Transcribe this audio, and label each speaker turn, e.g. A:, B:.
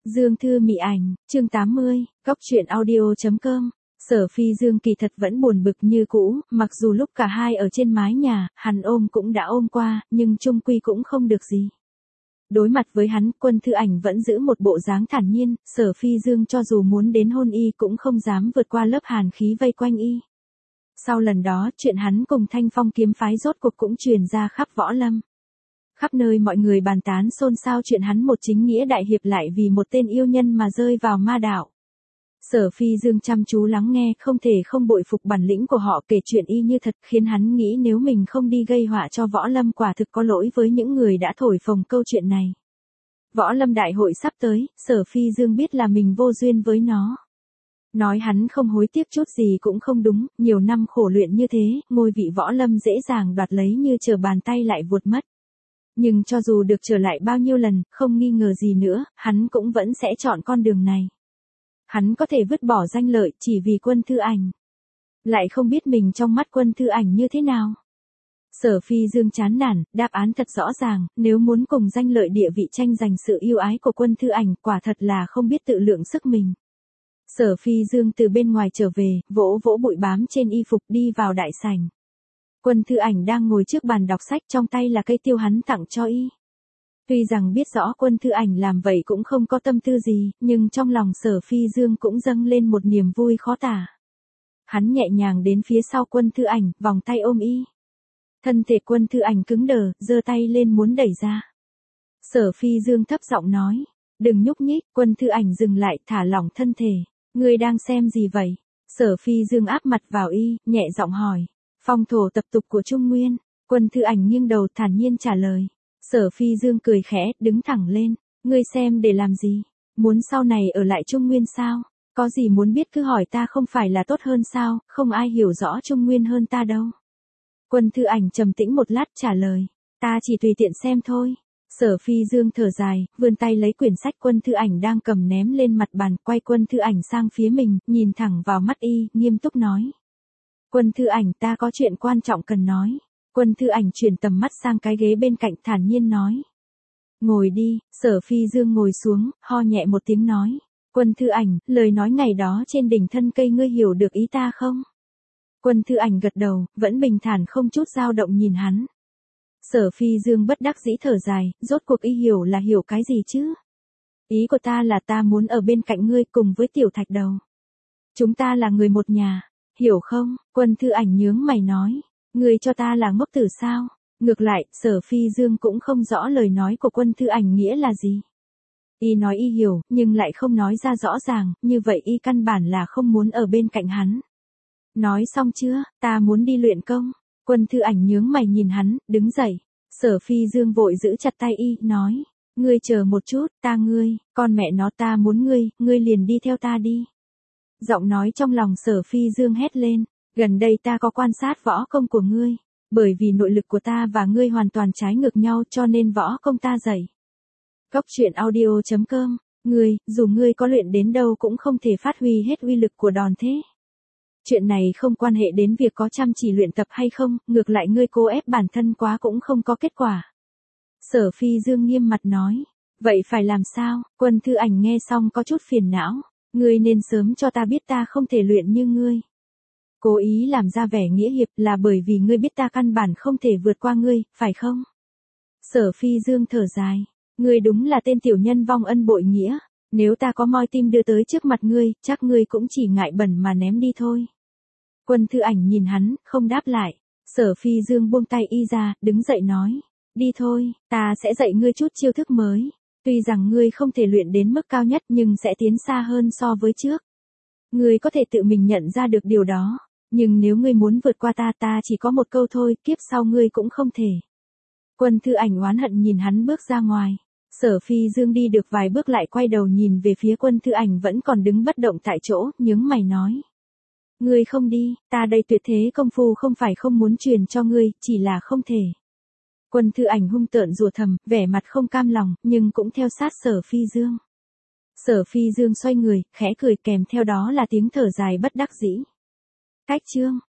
A: Dương Thư Mị Ảnh, chương 80, Cóc truyện audio.com. Sở Phi Dương kỳ thật vẫn buồn bực như cũ, mặc dù lúc cả hai ở trên mái nhà, hắn ôm cũng đã ôm qua, nhưng chung quy cũng không được gì. Đối mặt với hắn, Quân Thư Ảnh vẫn giữ một bộ dáng thản nhiên, Sở Phi Dương cho dù muốn đến hôn y cũng không dám vượt qua lớp hàn khí vây quanh y. Sau lần đó, chuyện hắn cùng Thanh Phong kiếm phái rốt cuộc cũng truyền ra khắp võ lâm. Khắp nơi mọi người bàn tán xôn xao chuyện hắn một chính nghĩa đại hiệp lại vì một tên yêu nhân mà rơi vào ma đạo. Sở Phi Dương chăm chú lắng nghe, không thể không bội phục bản lĩnh của họ, kể chuyện y như thật, khiến hắn nghĩ nếu mình không đi gây họa cho võ lâm quả thực có lỗi với những người đã thổi phồng câu chuyện này. Võ lâm đại hội sắp tới, Sở Phi Dương biết là mình vô duyên với nó. Nói hắn không hối tiếc chút gì cũng không đúng, nhiều năm khổ luyện như thế, ngôi vị võ lâm dễ dàng đoạt lấy như trở bàn tay lại vụt mất. Nhưng cho dù được trở lại bao nhiêu lần, không nghi ngờ gì nữa, hắn cũng vẫn sẽ chọn con đường này. Hắn có thể vứt bỏ danh lợi chỉ vì Quân Thư Ảnh. Lại không biết mình trong mắt Quân Thư Ảnh như thế nào. Sở Phi Dương chán nản, đáp án thật rõ ràng, nếu muốn cùng danh lợi địa vị tranh giành sự yêu ái của Quân Thư Ảnh, quả thật là không biết tự lượng sức mình. Sở Phi Dương từ bên ngoài trở về, vỗ vỗ bụi bám trên y phục đi vào đại sảnh. Quân Thư Ảnh đang ngồi trước bàn đọc sách, trong tay là cây tiêu hắn tặng cho y. Tuy rằng biết rõ Quân Thư Ảnh làm vậy cũng không có tâm tư gì, nhưng trong lòng Sở Phi Dương cũng dâng lên một niềm vui khó tả. Hắn nhẹ nhàng đến phía sau Quân Thư Ảnh, vòng tay ôm y. Thân thể Quân Thư Ảnh cứng đờ, giơ tay lên muốn đẩy ra. Sở Phi Dương thấp giọng nói, đừng nhúc nhích. Quân Thư Ảnh dừng lại, thả lỏng thân thể. Ngươi đang xem gì vậy? Sở Phi Dương áp mặt vào y, nhẹ giọng hỏi. Phong thổ tập tục của Trung Nguyên. Quân Thư Ảnh nghiêng đầu thản nhiên trả lời. Sở Phi Dương cười khẽ, đứng thẳng lên. Ngươi xem để làm gì? Muốn sau này ở lại Trung Nguyên sao? Có gì muốn biết cứ hỏi ta, không phải là tốt hơn sao? Không ai hiểu rõ Trung Nguyên hơn ta đâu. Quân Thư Ảnh trầm tĩnh một lát trả lời. Ta chỉ tùy tiện xem thôi. Sở Phi Dương thở dài, vươn tay lấy quyển sách Quân Thư Ảnh đang cầm ném lên mặt bàn, quay Quân Thư Ảnh sang phía mình, nhìn thẳng vào mắt y, nghiêm túc nói. Quân Thư Ảnh, ta có chuyện quan trọng cần nói. Quân Thư Ảnh chuyển tầm mắt sang cái ghế bên cạnh, thản nhiên nói. Ngồi đi. Sở Phi Dương ngồi xuống, ho nhẹ một tiếng nói. Quân Thư Ảnh, lời nói ngày đó trên đỉnh thân cây ngươi hiểu được ý ta không? Quân Thư Ảnh gật đầu, vẫn bình thản không chút dao động nhìn hắn. Sở Phi Dương bất đắc dĩ thở dài, rốt cuộc y hiểu là hiểu cái gì chứ? Ý của ta là ta muốn ở bên cạnh ngươi cùng với Tiểu Thạch Đầu. Chúng ta là người một nhà, hiểu không? Quân Thư Ảnh nhướng mày nói. Ngươi cho ta là ngốc tử sao? Ngược lại, Sở Phi Dương cũng không rõ lời nói của Quân Thư Ảnh nghĩa là gì. Y nói y hiểu, nhưng lại không nói ra rõ ràng, như vậy y căn bản là không muốn ở bên cạnh hắn. Nói xong chưa? Ta muốn đi luyện công. Quân Thư Ảnh nhướng mày nhìn hắn, đứng dậy. Sở Phi Dương vội giữ chặt tay y, nói. Ngươi chờ một chút, con mẹ nó, ta muốn ngươi liền đi theo ta đi. Giọng nói trong lòng Sở Phi Dương hét lên. Gần đây ta có quan sát võ công của ngươi. Bởi vì nội lực của ta và ngươi hoàn toàn trái ngược nhau cho nên võ công ta dày. Cóc truyện audio.com. Dù ngươi có luyện đến đâu cũng không thể phát huy hết uy lực của đòn thế. Chuyện này không quan hệ đến việc có chăm chỉ luyện tập hay không, ngược lại ngươi cố ép bản thân quá cũng không có kết quả. Sở Phi Dương nghiêm mặt nói. Vậy phải làm sao? Quân Thư Ảnh nghe xong có chút phiền não. Ngươi nên sớm cho ta biết ta không thể luyện như ngươi. Cố ý làm ra vẻ nghĩa hiệp là bởi vì ngươi biết ta căn bản không thể vượt qua ngươi, phải không? Sở Phi Dương thở dài. Ngươi đúng là tên tiểu nhân vong ân bội nghĩa. Nếu ta có moi tim đưa tới trước mặt ngươi, chắc ngươi cũng chỉ ngại bẩn mà ném đi thôi. Quân Thư Ảnh nhìn hắn, không đáp lại. Sở Phi Dương buông tay y ra, đứng dậy nói. Đi thôi, ta sẽ dạy ngươi chút chiêu thức mới. Tuy rằng ngươi không thể luyện đến mức cao nhất nhưng sẽ tiến xa hơn so với trước. Ngươi có thể tự mình nhận ra được điều đó. Nhưng nếu ngươi muốn vượt qua ta chỉ có một câu thôi, kiếp sau ngươi cũng không thể. Quân Thư Ảnh oán hận nhìn hắn bước ra ngoài. Sở Phi Dương đi được vài bước lại quay đầu nhìn về phía Quân Thư Ảnh vẫn còn đứng bất động tại chỗ, nhướng mày nói. Ngươi không đi, ta đây tuyệt thế công phu không phải không muốn truyền cho ngươi, chỉ là không thể. Quân Thư Ảnh hung tợn rủa thầm, vẻ mặt không cam lòng, nhưng cũng theo sát Sở Phi Dương. Sở Phi Dương xoay người, khẽ cười, kèm theo đó là tiếng thở dài bất đắc dĩ. Cách chương.